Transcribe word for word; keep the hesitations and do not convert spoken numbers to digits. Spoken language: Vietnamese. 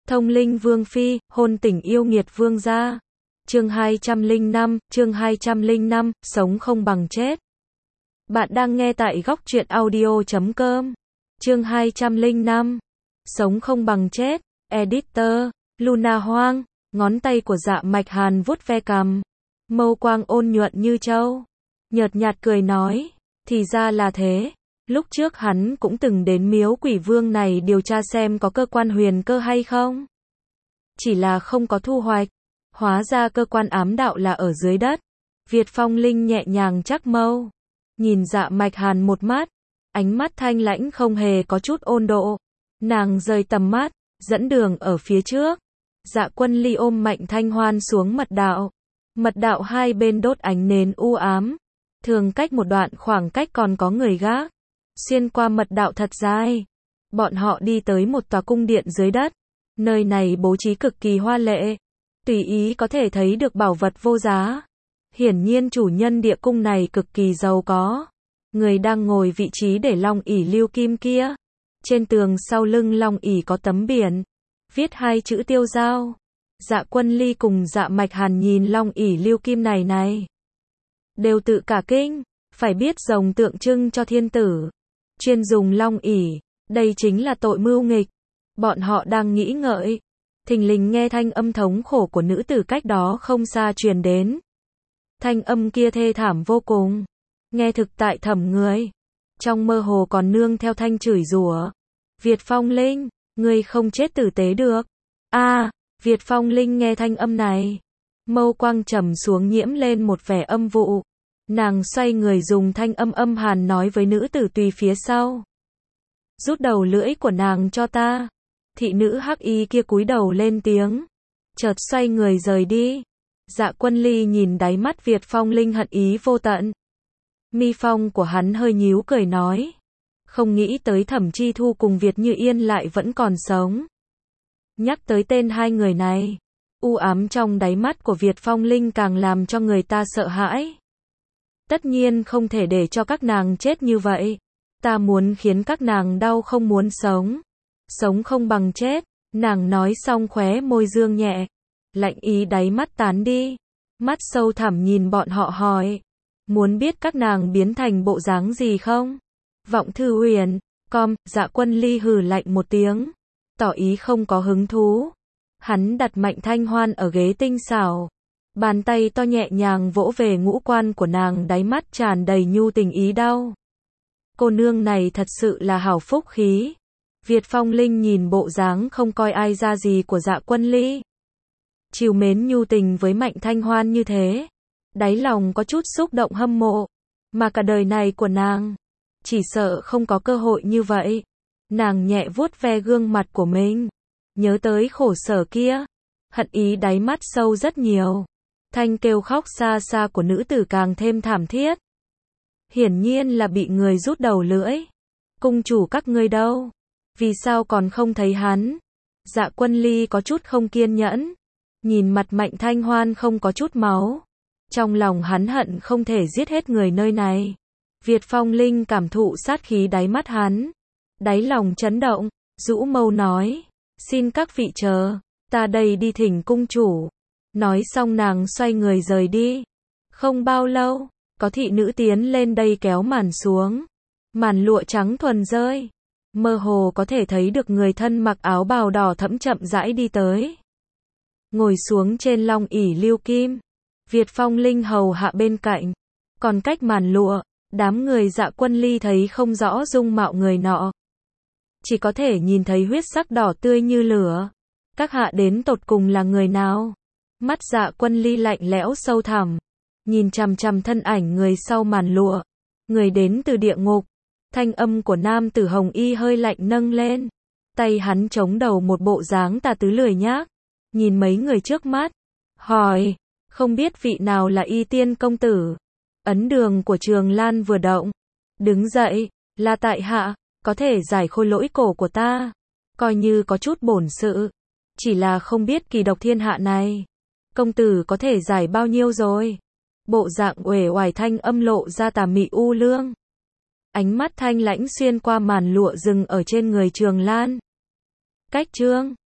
Thông linh vương phi, hôn tình yêu nghiệt vương gia. Chương hai trăm lẻ năm, chương hai trăm lẻ năm, sống không bằng chết. Bạn đang nghe tại góc truyện audio chấm com. Chương hai trăm lẻ năm, sống không bằng chết. Editor, Luna Hoang, ngón tay của Dạ Mạch Hàn vuốt ve cằm, mâu quang ôn nhuận như châu, nhợt nhạt cười nói, thì ra là thế. Lúc trước hắn cũng từng đến miếu quỷ vương này điều tra xem có cơ quan huyền cơ hay không. Chỉ là không có thu hoạch. Hóa ra cơ quan ám đạo là ở dưới đất. Việt Phong Linh nhẹ nhàng chắc mâu, nhìn Dạ Mạch Hàn một mắt, ánh mắt thanh lãnh không hề có chút ôn độ. Nàng rời tầm mắt, dẫn đường ở phía trước. Dạ Quân Ly ôm Mạnh Thanh Hoan xuống mật đạo. Mật đạo hai bên đốt ánh nến u ám. Thường cách một đoạn khoảng cách còn có người gác. Xuyên qua mật đạo thật dài, bọn họ đi tới một tòa cung điện dưới đất. Nơi này bố trí cực kỳ hoa lệ, tùy ý có thể thấy được bảo vật vô giá. Hiển nhiên chủ nhân địa cung này cực kỳ giàu có. Người đang ngồi vị trí để long ỷ lưu kim kia. Trên tường sau lưng long ỷ có tấm biển, viết hai chữ Tiêu Giao. Dạ Quân Ly cùng Dạ Mạch Hàn nhìn long ỷ lưu kim này này, đều tự cả kinh. Phải biết rồng tượng trưng cho thiên tử, chuyên dùng long ỷ, đây chính là tội mưu nghịch. Bọn họ đang nghĩ ngợi, thình lình nghe thanh âm thống khổ của nữ tử cách đó không xa truyền đến. Thanh âm kia thê thảm vô cùng, nghe thực tại thẩm người. Trong mơ hồ còn nương theo thanh chửi rủa. Việt Phong Linh, ngươi không chết tử tế được. A, à, Việt Phong Linh nghe thanh âm này, mâu quang trầm xuống nhiễm lên một vẻ âm vụ. Nàng xoay người dùng thanh âm âm hàn nói với nữ tử tùy phía sau. Rút đầu lưỡi của nàng cho ta. Thị nữ hắc y kia cúi đầu lên tiếng, chợt xoay người rời đi. Dạ Quân Ly nhìn đáy mắt Việt Phong Linh hận ý vô tận. Mi phong của hắn hơi nhíu cười nói, không nghĩ tới Thẩm Chi Thu cùng Việt Như Yên lại vẫn còn sống. Nhắc tới tên hai người này, u ám trong đáy mắt của Việt Phong Linh càng làm cho người ta sợ hãi. Tất nhiên không thể để cho các nàng chết như vậy. Ta muốn khiến các nàng đau không muốn sống. Sống không bằng chết. Nàng nói xong khóe môi dương nhẹ. Lạnh ý đáy mắt tán đi. Mắt sâu thẳm nhìn bọn họ hỏi. Muốn biết các nàng biến thành bộ dáng gì không? Vọng Thư Huyền, com, Dạ Quân Ly hừ lạnh một tiếng, tỏ ý không có hứng thú. Hắn đặt Mạnh Thanh Hoan ở ghế tinh xảo. Bàn tay to nhẹ nhàng vỗ về ngũ quan của nàng, đáy mắt tràn đầy nhu tình ý đau. Cô nương này thật sự là hảo phúc khí. Việt Phong Linh nhìn bộ dáng không coi ai ra gì của Dạ Quân Ly, trìu mến nhu tình với Mạnh Thanh Hoan như thế, đáy lòng có chút xúc động hâm mộ. Mà cả đời này của nàng, chỉ sợ không có cơ hội như vậy. Nàng nhẹ vuốt ve gương mặt của mình, nhớ tới khổ sở kia, hận ý đáy mắt sâu rất nhiều. Thanh kêu khóc xa xa của nữ tử càng thêm thảm thiết. Hiển nhiên là bị người rút đầu lưỡi. Cung chủ các ngươi đâu? Vì sao còn không thấy hắn? Dạ Quân Ly có chút không kiên nhẫn, nhìn mặt Mạnh Thanh Hoan không có chút máu. Trong lòng hắn hận không thể giết hết người nơi này. Việt Phong Linh cảm thụ sát khí đáy mắt hắn, đáy lòng chấn động, rũ mâu nói, xin các vị chờ, ta đây đi thỉnh cung chủ. Nói xong nàng xoay người rời đi. Không bao lâu, có thị nữ tiến lên đây kéo màn xuống. Màn lụa trắng thuần rơi. Mơ hồ có thể thấy được người thân mặc áo bào đỏ thẫm chậm rãi đi tới. Ngồi xuống trên long ỷ lưu kim. Việt Phong Linh hầu hạ bên cạnh. Còn cách màn lụa, đám người Dạ Quân Ly thấy không rõ dung mạo người nọ. Chỉ có thể nhìn thấy huyết sắc đỏ tươi như lửa. Các hạ đến tột cùng là người nào? Mắt Dạ Quân Ly lạnh lẽo sâu thẳm, nhìn chằm chằm thân ảnh người sau màn lụa. Người đến từ địa ngục. Thanh âm của nam tử hồng y hơi lạnh nâng lên. Tay hắn chống đầu một bộ dáng tà tứ lười nhác. Nhìn mấy người trước mắt, hỏi, không biết vị nào là Y Tiên công tử? Ấn đường của Trường Lan vừa động, đứng dậy, là tại hạ, có thể giải khôi lỗi cổ của ta. Coi như có chút bổn sự. Chỉ là không biết kỳ độc thiên hạ này, công tử có thể giải bao nhiêu rồi? Bộ dạng uể oải thanh âm lộ ra tà mị u lương. Ánh mắt thanh lãnh xuyên qua màn lụa dừng ở trên người Trường Lan. Cách trương,